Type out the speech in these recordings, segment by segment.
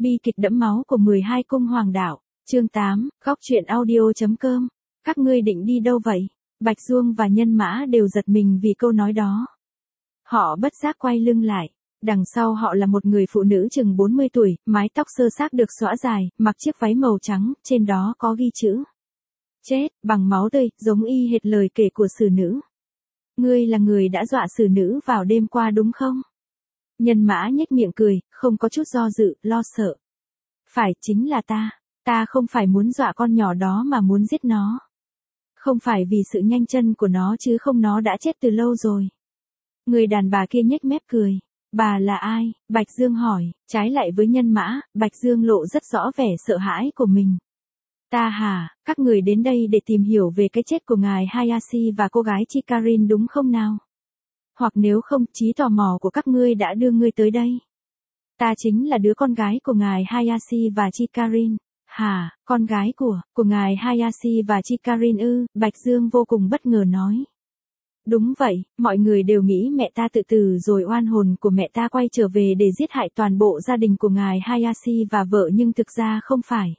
Bi kịch đẫm máu của 12 cung hoàng đạo, chương 8, góc truyện audio.com. Các ngươi định đi đâu vậy? Bạch Duông và Nhân Mã đều giật mình vì câu nói đó. Họ bất giác quay lưng lại. Đằng sau họ là một người phụ nữ chừng 40 tuổi, mái tóc sơ xác được xõa dài, mặc chiếc váy màu trắng, trên đó có ghi chữ. Chết, bằng máu tươi, giống y hệt lời kể của sử nữ. Ngươi là người đã dọa sử nữ vào đêm qua đúng không? Nhân Mã nhếch miệng cười, không có chút do dự, lo sợ. Phải, chính là ta. Ta không phải muốn dọa con nhỏ đó mà muốn giết nó. Không phải vì sự nhanh chân của nó chứ không, nó đã chết từ lâu rồi. Người đàn bà kia nhếch mép cười. Bà là ai? Bạch Dương hỏi. Trái lại với Nhân Mã, Bạch Dương lộ rất rõ vẻ sợ hãi của mình. Ta hả, các người đến đây để tìm hiểu về cái chết của ngài Hayashi và cô gái Chikarin đúng không nào? Hoặc nếu không, trí tò mò của các ngươi đã đưa ngươi tới đây. Ta chính là đứa con gái của ngài Hayashi và Chikarin. Hả, con gái của ngài Hayashi và Chikarin ư? Bạch Dương vô cùng bất ngờ nói. Đúng vậy, mọi người đều nghĩ mẹ ta tự tử rồi oan hồn của mẹ ta quay trở về để giết hại toàn bộ gia đình của ngài Hayashi và vợ, nhưng thực ra không phải.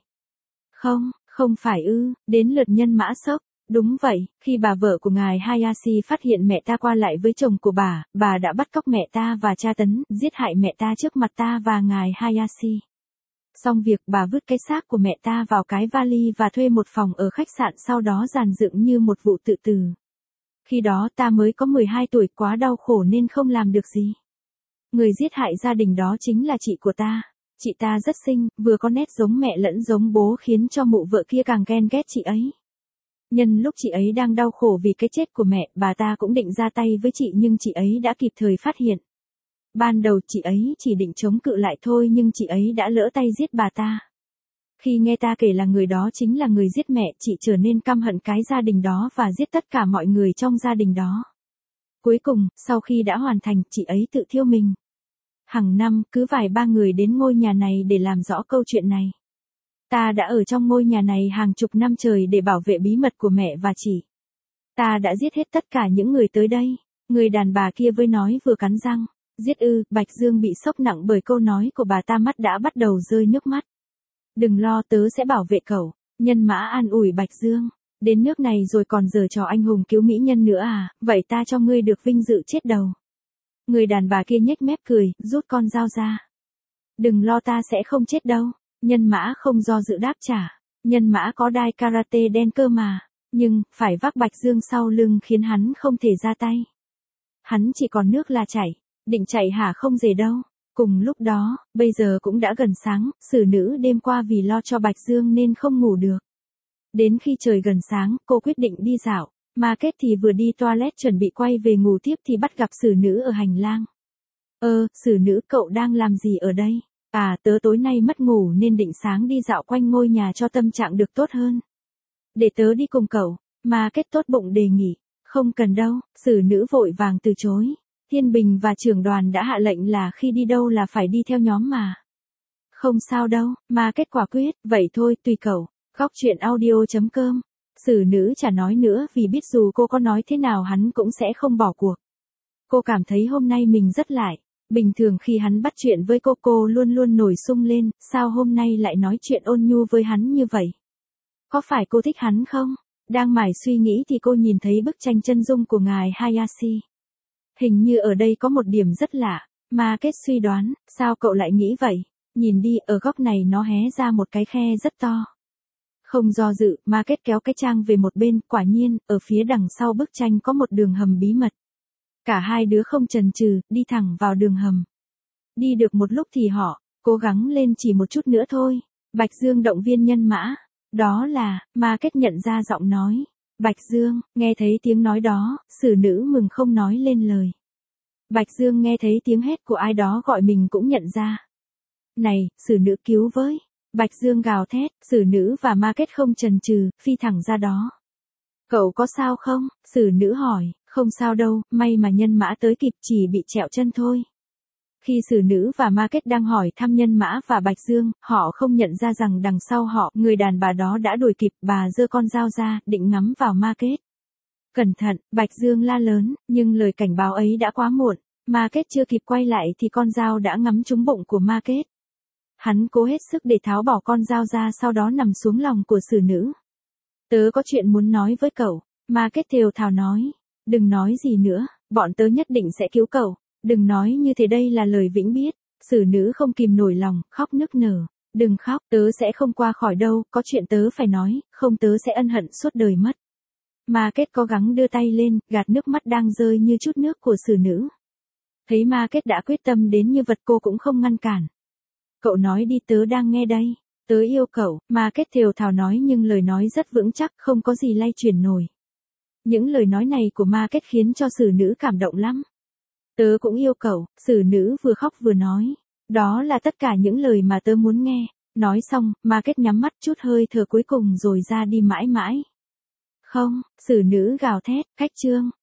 Không phải ư? Đến lượt Nhân Mã sốc. Đúng vậy, khi bà vợ của ngài Hayashi phát hiện mẹ ta qua lại với chồng của bà đã bắt cóc mẹ ta và tra tấn, giết hại mẹ ta trước mặt ta và ngài Hayashi. Xong việc, bà vứt cái xác của mẹ ta vào cái vali và thuê một phòng ở khách sạn, sau đó dàn dựng như một vụ tự tử. Khi đó ta mới có 12 tuổi, quá đau khổ nên không làm được gì. Người giết hại gia đình đó chính là chị của ta. Chị ta rất xinh, vừa có nét giống mẹ lẫn giống bố, khiến cho mụ vợ kia càng ghen ghét chị ấy. Nhân lúc chị ấy đang đau khổ vì cái chết của mẹ, bà ta cũng định ra tay với chị nhưng chị ấy đã kịp thời phát hiện. Ban đầu chị ấy chỉ định chống cự lại thôi nhưng chị ấy đã lỡ tay giết bà ta. Khi nghe ta kể là người đó chính là người giết mẹ, chị trở nên căm hận cái gia đình đó và giết tất cả mọi người trong gia đình đó. Cuối cùng, sau khi đã hoàn thành, chị ấy tự thiêu mình. Hàng năm, cứ vài ba người đến ngôi nhà này để làm rõ câu chuyện này. Ta đã ở trong ngôi nhà này hàng chục năm trời để bảo vệ bí mật của mẹ và chị. Ta đã giết hết tất cả những người tới đây. Người đàn bà kia vừa nói vừa cắn răng. Giết ư? Bạch Dương bị sốc nặng bởi câu nói của bà ta, mắt đã bắt đầu rơi nước mắt. Đừng lo, tớ sẽ bảo vệ cậu. Nhân Mã an ủi Bạch Dương. Đến nước này rồi còn giở trò anh hùng cứu mỹ nhân nữa à? Vậy ta cho ngươi được vinh dự chết đầu. Người đàn bà kia nhếch mép cười, rút con dao ra. Đừng lo, ta sẽ không chết đâu. Nhân Mã không do dự đáp trả. Nhân Mã có đai karate đen cơ mà. Nhưng, phải vác Bạch Dương sau lưng khiến hắn không thể ra tay. Hắn chỉ còn nước là chảy. Định chạy hả? Không dễ đâu. Cùng lúc đó, bây giờ cũng đã gần sáng, sử nữ đêm qua vì lo cho Bạch Dương nên không ngủ được. Đến khi trời gần sáng, cô quyết định đi dạo. Market thì vừa đi toilet chuẩn bị quay về ngủ tiếp thì bắt gặp sử nữ ở hành lang. Sử nữ, cậu đang làm gì ở đây? À, tớ tối nay mất ngủ nên định sáng đi dạo quanh ngôi nhà cho tâm trạng được tốt hơn. Để tớ đi cùng cậu. Market tốt bụng đề nghị. Không cần đâu, sử nữ vội vàng từ chối. Thiên Bình và trưởng đoàn đã hạ lệnh là khi đi đâu là phải đi theo nhóm mà. Không sao đâu, Market quả quyết, vậy thôi, tùy cậu. Góc truyện audio.com. Sử nữ chả nói nữa vì biết dù cô có nói thế nào hắn cũng sẽ không bỏ cuộc. Cô cảm thấy hôm nay mình rất lại. Bình thường khi hắn bắt chuyện với cô luôn luôn nổi sung lên, sao hôm nay lại nói chuyện ôn nhu với hắn như vậy? Có phải cô thích hắn không? Đang mải suy nghĩ thì cô nhìn thấy bức tranh chân dung của ngài Hayashi. Hình như ở đây có một điểm rất lạ. Market suy đoán, sao cậu lại nghĩ vậy? Nhìn đi, ở góc này nó hé ra một cái khe rất to. Không do dự, Market kéo cái trang về một bên, quả nhiên, ở phía đằng sau bức tranh có một đường hầm bí mật. Cả hai đứa không chần chừ, đi thẳng vào đường hầm. Đi được một lúc thì họ cố gắng lên chỉ một chút nữa thôi. Bạch Dương động viên Nhân Mã. Đó là, Market nhận ra giọng nói. Bạch Dương, nghe thấy tiếng nói đó, sử nữ mừng không nói lên lời. Bạch Dương nghe thấy tiếng hét của ai đó gọi mình cũng nhận ra. Này, sử nữ cứu với. Bạch Dương gào thét, sử nữ và Market không chần chừ, phi thẳng ra đó. Cậu có sao không? Sử nữ hỏi. Không sao đâu, may mà Nhân Mã tới kịp, chỉ bị trẹo chân thôi. Khi sử nữ và Market đang hỏi thăm Nhân Mã và Bạch Dương, họ không nhận ra rằng đằng sau họ, người đàn bà đó đã đuổi kịp, bà giơ con dao ra, định ngắm vào Market. Cẩn thận, Bạch Dương la lớn, nhưng lời cảnh báo ấy đã quá muộn. Market chưa kịp quay lại thì con dao đã ngắm trúng bụng của Market. Hắn cố hết sức để tháo bỏ con dao ra, sau đó nằm xuống lòng của xử nữ. Tớ có chuyện muốn nói với cậu. Margaret thều thào nói. Đừng nói gì nữa, bọn tớ nhất định sẽ cứu cậu. Đừng nói như thế, đây là lời vĩnh biết. Xử nữ không kìm nổi lòng, khóc nức nở. Đừng khóc, tớ sẽ không qua khỏi đâu, có chuyện tớ phải nói, không tớ sẽ ân hận suốt đời mất. Margaret cố gắng đưa tay lên, gạt nước mắt đang rơi như chút nước của xử nữ. Thấy Margaret đã quyết tâm đến như vật, cô cũng không ngăn cản. Cậu nói đi, tớ đang nghe đây. Tớ yêu cậu, Margaret thều thào nói, nhưng lời nói rất vững chắc, không có gì lay chuyển nổi. Những lời nói này của Margaret khiến cho xử nữ cảm động lắm. Tớ cũng yêu cậu, xử nữ vừa khóc vừa nói. Đó là tất cả những lời mà tớ muốn nghe. Nói xong, Margaret nhắm mắt chút hơi thở cuối cùng rồi ra đi mãi mãi. Không, xử nữ gào thét, khách trương.